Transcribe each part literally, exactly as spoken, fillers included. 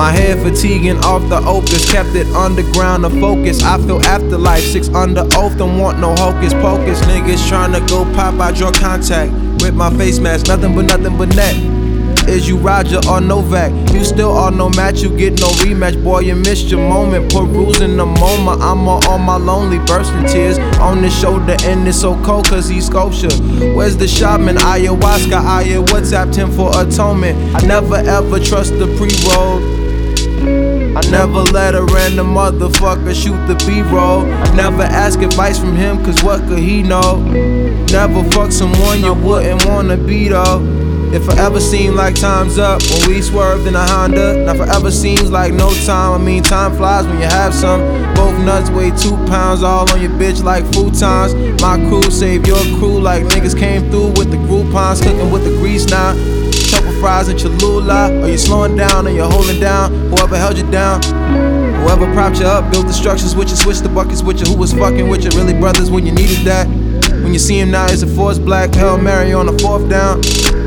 My head fatiguing off the opus, kept it underground to focus. I feel afterlife, six under oath, don't want no hocus pocus. Niggas tryna go pop, I draw contact with my face mask, nothing but nothing but net. Is you Roger or Novak? You still are no match, you get no rematch. Boy, you missed your moment, put rules in the moment. I'm all on my lonely, bursting tears on his shoulder, and it's so cold cause he's sculpture. Where's the shaman? Ayahuasca, I WhatsApped him for atonement. I never ever trust the pre-roll. I never let a random motherfucker shoot the B-roll. I never ask advice from him, cause what could he know? Never fuck someone you wouldn't wanna be though. It forever seemed like time's up when we swerved in a Honda. Now forever seems like no time. I mean time flies when you have some. Both nuts weigh two pounds, all on your bitch like futons. My crew save your crew like niggas came through with the Groupons, cooking with the grease now. Chocolate fries and Cholula. Are you slowing down or you holding down? Whoever held you down, whoever propped you up, built the structures with you, switched the buckets with you. Who was fucking with you? Really brothers when you needed that. When you see him now, it's a force black Hail Mary on the fourth down.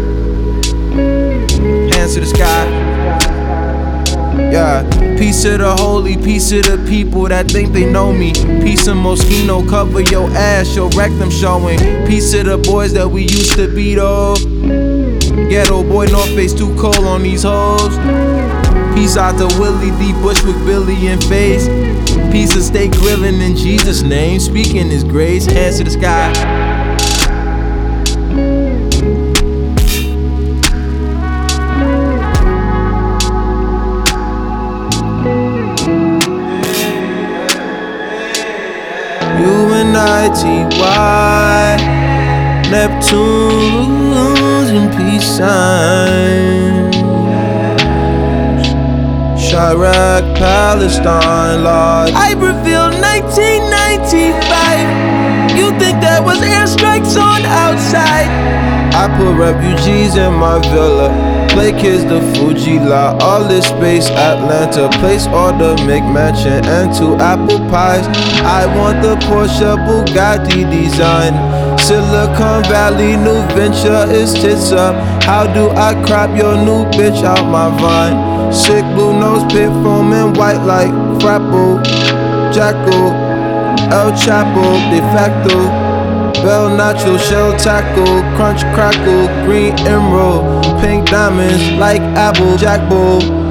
Hands to the sky. Yeah, peace to the holy, peace to the people that think they know me. Peace to Moschino, cover your ass, your rectum showing. Peace to the boys that we used to be though. Ghetto boy, North Face too cold on these hoes. Peace out to Willie D. Bushwick, Billy and Face. Peace to stay grilling in Jesus' name, speaking his grace. Hands to the sky. U N I T Y, Neptunes and peace signs. Chirac, Palestine, Lord. Iberville, nineteen ninety-five. You think that was airstrikes on outside? I put refugees in my villa. Play kids the Fuji La, all this space, Atlanta. Place order, McMansion, and two apple pies. I want the Porsche Bugatti design. Silicon Valley, new venture is tits up. How do I crop your new bitch out my vine? Sick blue nose, pit foam and white like Frapple, Jackal, El Chapo, de facto. Bell Nacho, shell tackle, crunch crackle, green emerald, pink diamonds like apple, Jack Bull.